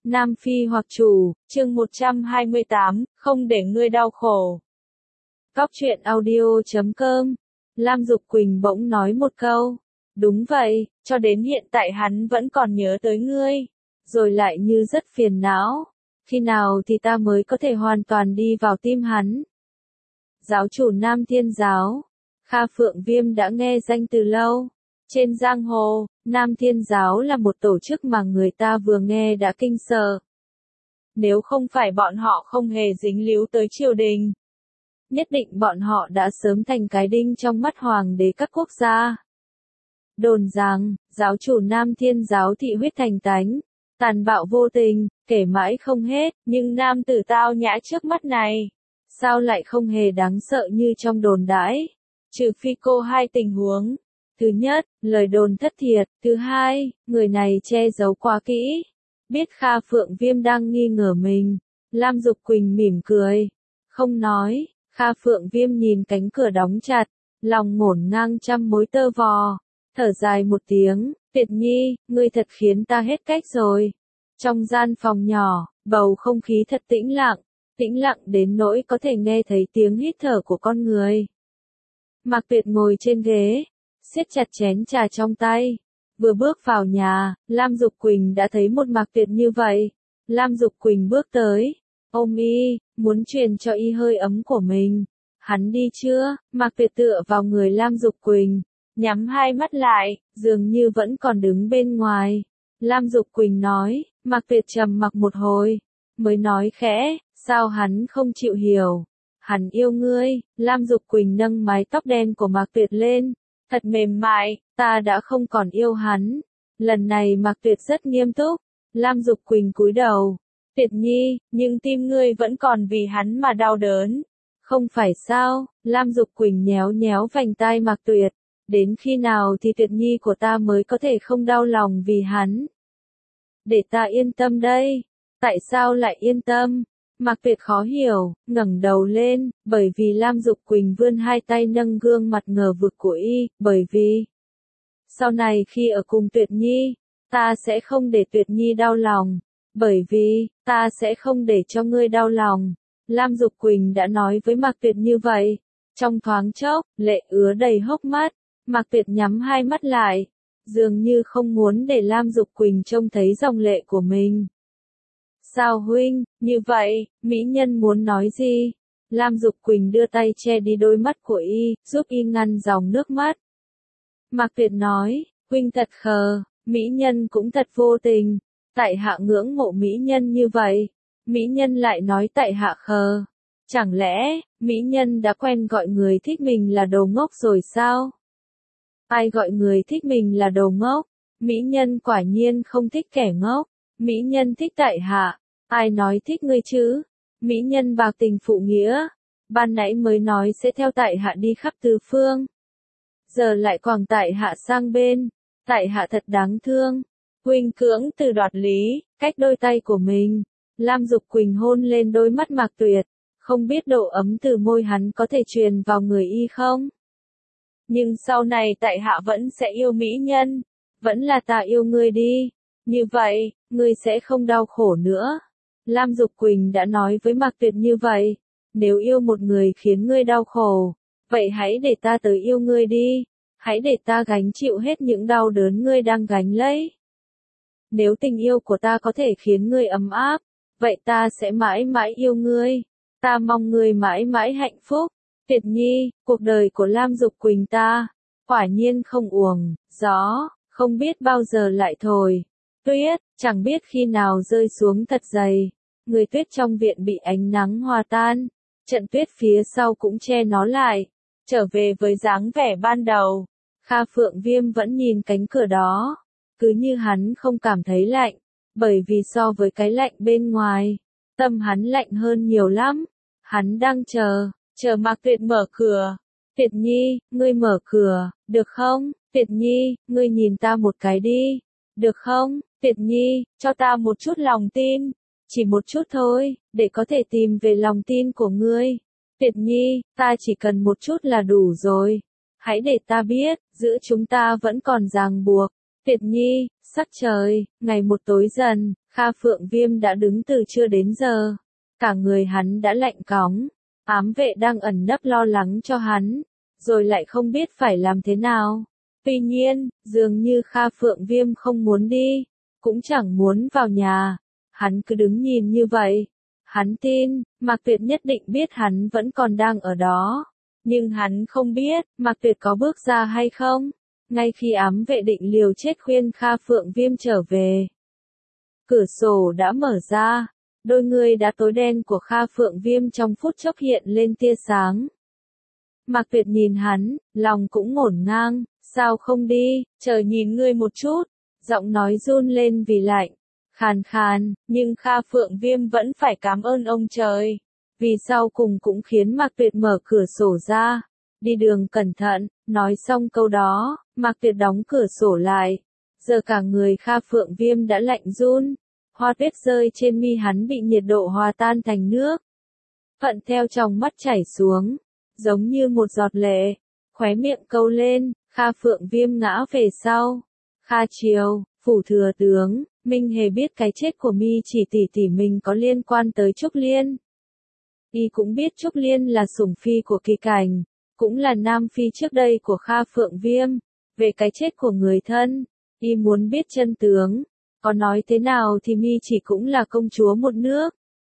Nam Phi hoặc chủ, chương 128, không để ngươi đau khổ. Góc truyện audio.com. Lam Dục Quỳnh bỗng nói một câu. Đúng vậy, cho đến hiện tại hắn vẫn còn nhớ tới ngươi. Rồi lại như rất phiền não. Khi nào thì ta mới có thể hoàn toàn đi vào tim hắn? Giáo chủ Nam Thiên Giáo, Kha Phượng Viêm đã nghe danh từ lâu. Trên giang hồ, Nam Thiên Giáo là một tổ chức mà người ta vừa nghe đã kinh sợ. Nếu không phải bọn họ không hề dính líu tới triều đình, nhất định bọn họ đã sớm thành cái đinh trong mắt hoàng đế các quốc gia. Đồn rằng, giáo chủ Nam Thiên Giáo thị huyết thành tánh, tàn bạo vô tình, kể mãi không hết, nhưng nam tử tao nhã trước mắt này, sao lại không hề đáng sợ như trong đồn đãi? Trừ phi cô hai tình huống. Thứ nhất, lời đồn thất thiệt. Thứ hai, người này che giấu quá kỹ. Biết Kha Phượng Viêm đang nghi ngờ mình, Lam Dục Quỳnh mỉm cười, không nói. Kha Phượng Viêm nhìn cánh cửa đóng chặt, lòng ngổn ngang trăm mối tơ vò, thở dài một tiếng, Tuyệt Nhi, ngươi thật khiến ta hết cách rồi. Trong gian phòng nhỏ, bầu không khí thật tĩnh lặng đến nỗi có thể nghe thấy tiếng hít thở của con người. Mạc Tuyệt ngồi trên ghế, siết chặt chén trà trong tay. Vừa bước vào nhà, Lam Dục Quỳnh đã thấy một Mạc Tuyệt như vậy. Lam Dục Quỳnh bước tới, ôm y, muốn truyền cho y hơi ấm của mình. Hắn đi chưa? Mạc Tuyệt tựa vào người Lam Dục Quỳnh, nhắm hai mắt lại, dường như vẫn còn đứng bên ngoài. Lam Dục Quỳnh nói, Mạc Tuyệt trầm mặc một hồi, mới nói khẽ, sao hắn không chịu hiểu? Hắn yêu ngươi. Lam Dục Quỳnh nâng mái tóc đen của Mạc Tuyệt lên, thật mềm mại, ta đã không còn yêu hắn. Lần này Mạc Tuyệt rất nghiêm túc. Lam Dục Quỳnh cúi đầu, Tuyệt Nhi, nhưng tim ngươi vẫn còn vì hắn mà đau đớn. Không phải sao? Lam Dục Quỳnh nhéo nhéo vành tai Mạc Tuyệt, đến khi nào thì Tuyệt Nhi của ta mới có thể không đau lòng vì hắn? Để ta yên tâm đây. Tại sao lại yên tâm? Mạc Tuyệt khó hiểu, ngẩng đầu lên, bởi vì Lam Dục Quỳnh vươn hai tay nâng gương mặt ngờ vực của y, bởi vì sau này khi ở cùng Tuyệt Nhi, ta sẽ không để Tuyệt Nhi đau lòng, bởi vì ta sẽ không để cho ngươi đau lòng. Lam Dục Quỳnh đã nói với Mạc Tuyệt như vậy. Trong thoáng chốc, lệ ứa đầy hốc mắt, Mạc Tuyệt nhắm hai mắt lại, dường như không muốn để Lam Dục Quỳnh trông thấy dòng lệ của mình. Sao huynh, như vậy, mỹ nhân muốn nói gì? Lam Dục Quỳnh đưa tay che đi đôi mắt của y, giúp y ngăn dòng nước mắt. Mạc Tuyệt nói, huynh thật khờ, mỹ nhân cũng thật vô tình, tại hạ ngưỡng mộ mỹ nhân như vậy, mỹ nhân lại nói tại hạ khờ. Chẳng lẽ, mỹ nhân đã quen gọi người thích mình là đồ ngốc rồi sao? Ai gọi người thích mình là đồ ngốc? Mỹ nhân quả nhiên không thích kẻ ngốc. Mỹ nhân thích tại hạ. Ai nói thích ngươi chứ? Mỹ nhân bạc tình phụ nghĩa. Ban nãy mới nói sẽ theo tại hạ đi khắp tứ phương. Giờ lại quẳng tại hạ sang bên. Tại hạ thật đáng thương. Huynh cưỡng từ đoạt lý, cách đôi tay của mình. Lam Dục Quỳnh hôn lên đôi mắt Mạc Tuyệt. Không biết độ ấm từ môi hắn có thể truyền vào người y không? Nhưng sau này tại hạ vẫn sẽ yêu mỹ nhân. Vẫn là ta yêu ngươi đi. Như vậy, ngươi sẽ không đau khổ nữa. Lam Dục Quỳnh đã nói với Mạc Tuyệt như vậy. Nếu yêu một người khiến ngươi đau khổ, vậy hãy để ta tới yêu ngươi đi. Hãy để ta gánh chịu hết những đau đớn ngươi đang gánh lấy. Nếu tình yêu của ta có thể khiến ngươi ấm áp, vậy ta sẽ mãi mãi yêu ngươi. Ta mong ngươi mãi mãi hạnh phúc. Tuyệt Nhi, cuộc đời của Lam Dục Quỳnh ta, quả nhiên không uổng, gió, không biết bao giờ lại thổi. Tuyết, chẳng biết khi nào rơi xuống thật dày. Người tuyết trong viện bị ánh nắng hòa tan. Trận tuyết phía sau cũng che nó lại. Trở về với dáng vẻ ban đầu. Kha Phượng Viêm vẫn nhìn cánh cửa đó. Cứ như hắn không cảm thấy lạnh. Bởi vì so với cái lạnh bên ngoài, tâm hắn lạnh hơn nhiều lắm. Hắn đang chờ Mạc Tuyệt mở cửa. Tuyệt Nhi, ngươi mở cửa, được không? Tuyệt Nhi, ngươi nhìn ta một cái đi. Được không? Tuyệt Nhi, cho ta một chút lòng tin. Chỉ một chút thôi, để có thể tìm về lòng tin của ngươi. Tuyệt Nhi, ta chỉ cần một chút là đủ rồi. Hãy để ta biết, giữa chúng ta vẫn còn ràng buộc. Tuyệt Nhi, sắc trời, ngày một tối dần, Kha Phượng Viêm đã đứng từ trưa đến giờ. Cả người hắn đã lạnh cóng. Ám vệ đang ẩn nấp lo lắng cho hắn. Rồi lại không biết phải làm thế nào. Tuy nhiên, dường như Kha Phượng Viêm không muốn đi. Cũng chẳng muốn vào nhà. Hắn cứ đứng nhìn như vậy. Hắn tin, Mạc Tuyệt nhất định biết hắn vẫn còn đang ở đó. Nhưng hắn không biết, Mạc Tuyệt có bước ra hay không. Ngay khi ám vệ định liều chết khuyên Kha Phượng Viêm trở về. Cửa sổ đã mở ra. Đôi người đã tối đen của Kha Phượng Viêm trong phút chốc hiện lên tia sáng. Mạc Tuyệt nhìn hắn, lòng cũng ngổn ngang. Sao không đi, chờ nhìn ngươi một chút. Giọng nói run lên vì lạnh. Khàn khàn, nhưng Kha Phượng Viêm vẫn phải cảm ơn ông trời. Vì sau cùng cũng khiến Mạc Tuyệt mở cửa sổ ra. Đi đường cẩn thận, nói xong câu đó, Mạc Tuyệt đóng cửa sổ lại. Giờ cả người Kha Phượng Viêm đã lạnh run. Hoa tuyết rơi trên mi hắn bị nhiệt độ hòa tan thành nước. Thuận theo trong mắt chảy xuống, giống như một giọt lệ. Khóe miệng câu lên, Kha Phượng Viêm ngã về sau. Kha Triều, phủ thừa tướng, Minh Hề biết cái chết của Mi Chỉ tỷ mình có liên quan tới Trúc Liên. Y cũng biết Trúc Liên là sủng phi của Kỳ Cảnh, cũng là nam phi trước đây của Kha Phượng Viêm. Về cái chết của người thân, Y muốn biết chân tướng. Có nói thế nào thì Mi Chỉ cũng là công chúa một nước.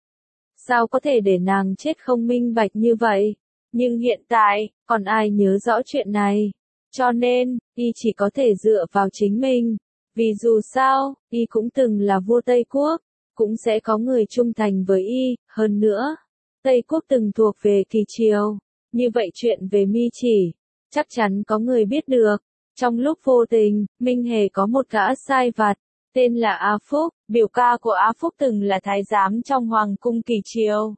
Sao có thể để nàng chết không minh bạch như vậy? Nhưng hiện tại, còn ai nhớ rõ chuyện này? Cho nên, Y chỉ có thể dựa vào chính mình. Vì dù sao, Y cũng từng là vua Tây Quốc, cũng sẽ có người trung thành với Y, hơn nữa. Tây Quốc từng thuộc về Kỳ Triều, như vậy chuyện về Mi Chỉ, chắc chắn có người biết được. Trong lúc vô tình, Minh Hề có một gã sai vặt, tên là A Phúc, biểu ca của A Phúc từng là thái giám trong Hoàng cung Kỳ Triều.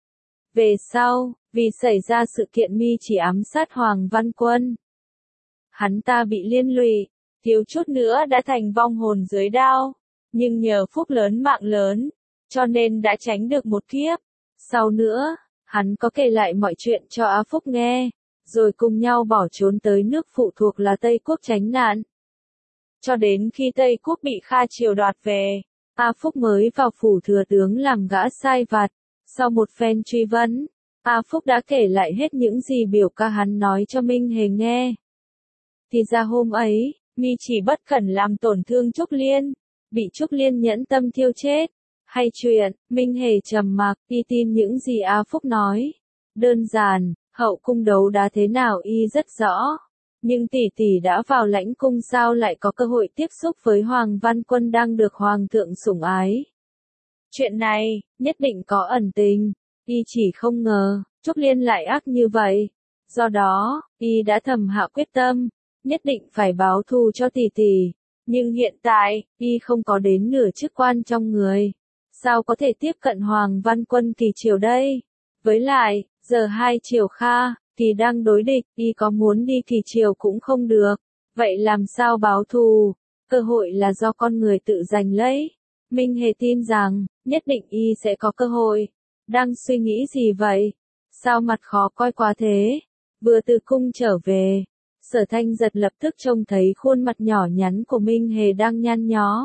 Về sau, vì xảy ra sự kiện Mi Chỉ ám sát Hoàng Văn Quân, hắn ta bị liên lụy, thiếu chút nữa đã thành vong hồn dưới đao, nhưng nhờ phúc lớn mạng lớn, cho nên đã tránh được một kiếp. Sau nữa, hắn có kể lại mọi chuyện cho A Phúc nghe, rồi cùng nhau bỏ trốn tới nước phụ thuộc là Tây Quốc tránh nạn. Cho đến khi Tây Quốc bị Kha Triều đoạt về, A Phúc mới vào phủ thừa tướng làm gã sai vặt. Sau một phen truy vấn, A Phúc đã kể lại hết những gì biểu ca hắn nói cho Minh Hề nghe. Thì ra hôm ấy, Mi Chỉ bất cẩn làm tổn thương Trúc Liên, bị Trúc Liên nhẫn tâm thiêu chết. Hay chuyện, Minh Hề trầm mặc, Y tin những gì A Phúc nói. Đơn giản, hậu cung đấu đá thế nào Y rất rõ. Nhưng tỷ đã vào lãnh cung sao lại có cơ hội tiếp xúc với Hoàng Văn Quân đang được Hoàng thượng sủng ái. Chuyện này, nhất định có ẩn tình. Y chỉ không ngờ, Trúc Liên lại ác như vậy. Do đó, Y đã thầm hạ quyết tâm, nhất định phải báo thù cho tỷ. Nhưng hiện tại, Y không có đến nửa chức quan trong người. Sao có thể tiếp cận Hoàng Văn Quân Kỳ Triều đây? Với lại, giờ hai Triều Kha, Kỳ đang đối địch, Y có muốn đi Kỳ Triều cũng không được. Vậy làm sao báo thù? Cơ hội là do con người tự giành lấy. Minh Hề tin rằng, nhất định Y sẽ có cơ hội. Đang suy nghĩ gì vậy? Sao mặt khó coi quá thế? Vừa từ cung trở về, Sở Thanh Giật lập tức trông thấy khuôn mặt nhỏ nhắn của Minh Hề đang nhăn nhó.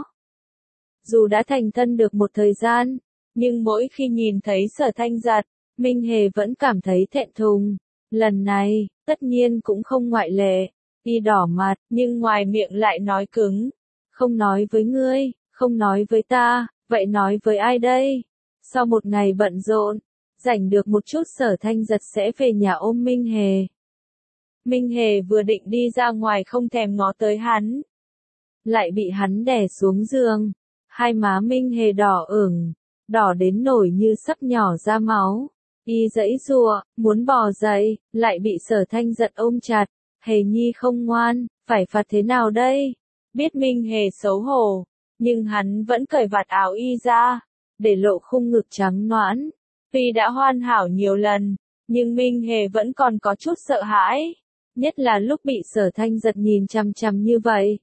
Dù đã thành thân được một thời gian, nhưng mỗi khi nhìn thấy Sở Thanh Giật, Minh Hề vẫn cảm thấy thẹn thùng. Lần này, tất nhiên cũng không ngoại lệ. Y đỏ mặt, nhưng ngoài miệng lại nói cứng. Không nói với ngươi, không nói với ta, vậy nói với ai đây? Sau một ngày bận rộn, rảnh được một chút Sở Thanh Giật sẽ về nhà ôm Minh Hề. Minh Hề vừa định đi ra ngoài không thèm ngó tới hắn. Lại bị hắn đè xuống giường. Hai má Minh Hề đỏ ửng, đỏ đến nổi như sắp nhỏ ra máu. Y giãy giụa, muốn bò dậy, lại bị Sở Thanh Giật ôm chặt. Hề nhi không ngoan, phải phạt thế nào đây? Biết Minh Hề xấu hổ, nhưng hắn vẫn cởi vạt áo y ra, để lộ khung ngực trắng nõn. Tuy đã hoàn hảo nhiều lần, nhưng Minh Hề vẫn còn có chút sợ hãi, nhất là lúc bị Sở Thanh Giật nhìn chằm chằm như vậy.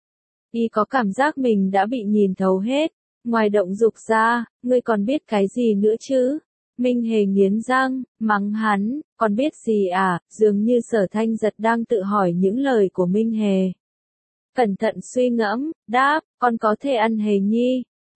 Y có cảm giác mình đã bị nhìn thấu hết. Ngoài động dục ra, ngươi còn biết cái gì nữa chứ? Minh Hề nghiến răng, mắng hắn, còn biết gì à? Dường như Sở Thanh Giật đang tự hỏi những lời của Minh Hề. Cẩn thận suy ngẫm, đáp, con có thể ăn Hề nhi.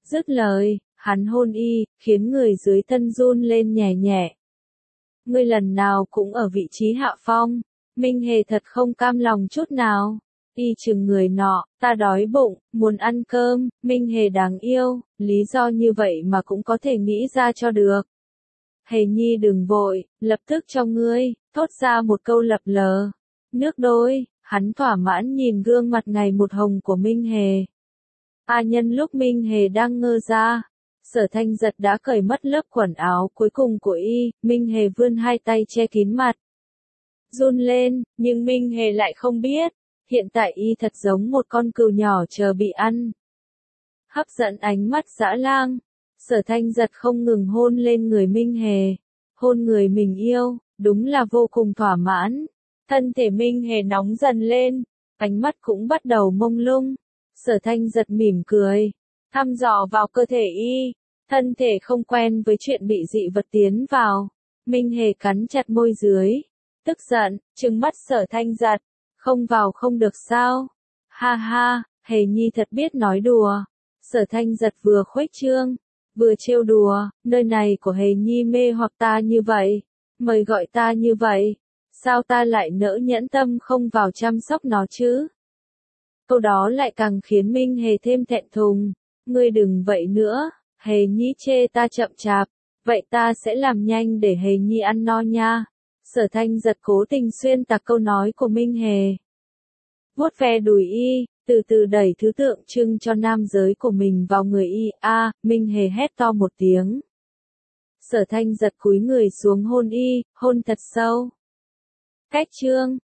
Dứt lời, hắn hôn y, khiến người dưới thân run lên nhẹ nhẹ. Ngươi lần nào cũng ở vị trí hạ phong. Minh Hề thật không cam lòng chút nào. Y chừng người nọ, ta đói bụng, muốn ăn cơm. Minh Hề đáng yêu, lý do như vậy mà cũng có thể nghĩ ra cho được. Hề Nhi đừng vội, lập tức cho ngươi, thốt ra một câu lập lờ. Nước đôi, hắn thỏa mãn nhìn gương mặt ngày một hồng của Minh Hề. Nhân lúc Minh Hề đang ngơ ra, Sở Thanh Giật đã cởi mất lớp quần áo cuối cùng của y, Minh Hề vươn hai tay che kín mặt. Run lên, nhưng Minh Hề lại không biết, hiện tại y thật giống một con cừu nhỏ chờ bị ăn. Hấp dẫn ánh mắt dã lang, Sở Thanh Giật không ngừng hôn lên người Minh Hề, hôn người mình yêu, đúng là vô cùng thỏa mãn. Thân thể Minh Hề nóng dần lên, ánh mắt cũng bắt đầu mông lung. Sở Thanh Giật mỉm cười, thăm dò vào cơ thể y, thân thể không quen với chuyện bị dị vật tiến vào. Minh Hề cắn chặt môi dưới, tức giận, trừng mắt Sở Thanh Giật, không vào không được sao? Ha ha, Hề Nhi thật biết nói đùa. Sở Thanh Giật vừa khuếch trương, vừa trêu đùa, nơi này của Hề Nhi mê hoặc ta như vậy, mời gọi ta như vậy, sao ta lại nỡ nhẫn tâm không vào chăm sóc nó chứ? Câu đó lại càng khiến Minh Hề thêm thẹn thùng. Ngươi đừng vậy nữa, Hề Nhi chê ta chậm chạp, vậy ta sẽ làm nhanh để Hề Nhi ăn no nha. Sở Thanh Giật cố tình xuyên tạc câu nói của Minh Hề. Vuốt ve đùi y, từ từ đẩy thứ tượng trưng cho nam giới của mình vào người y. Minh Hề hét to một tiếng. Sở Thanh Giật cúi người xuống hôn y, hôn thật sâu. Cách chương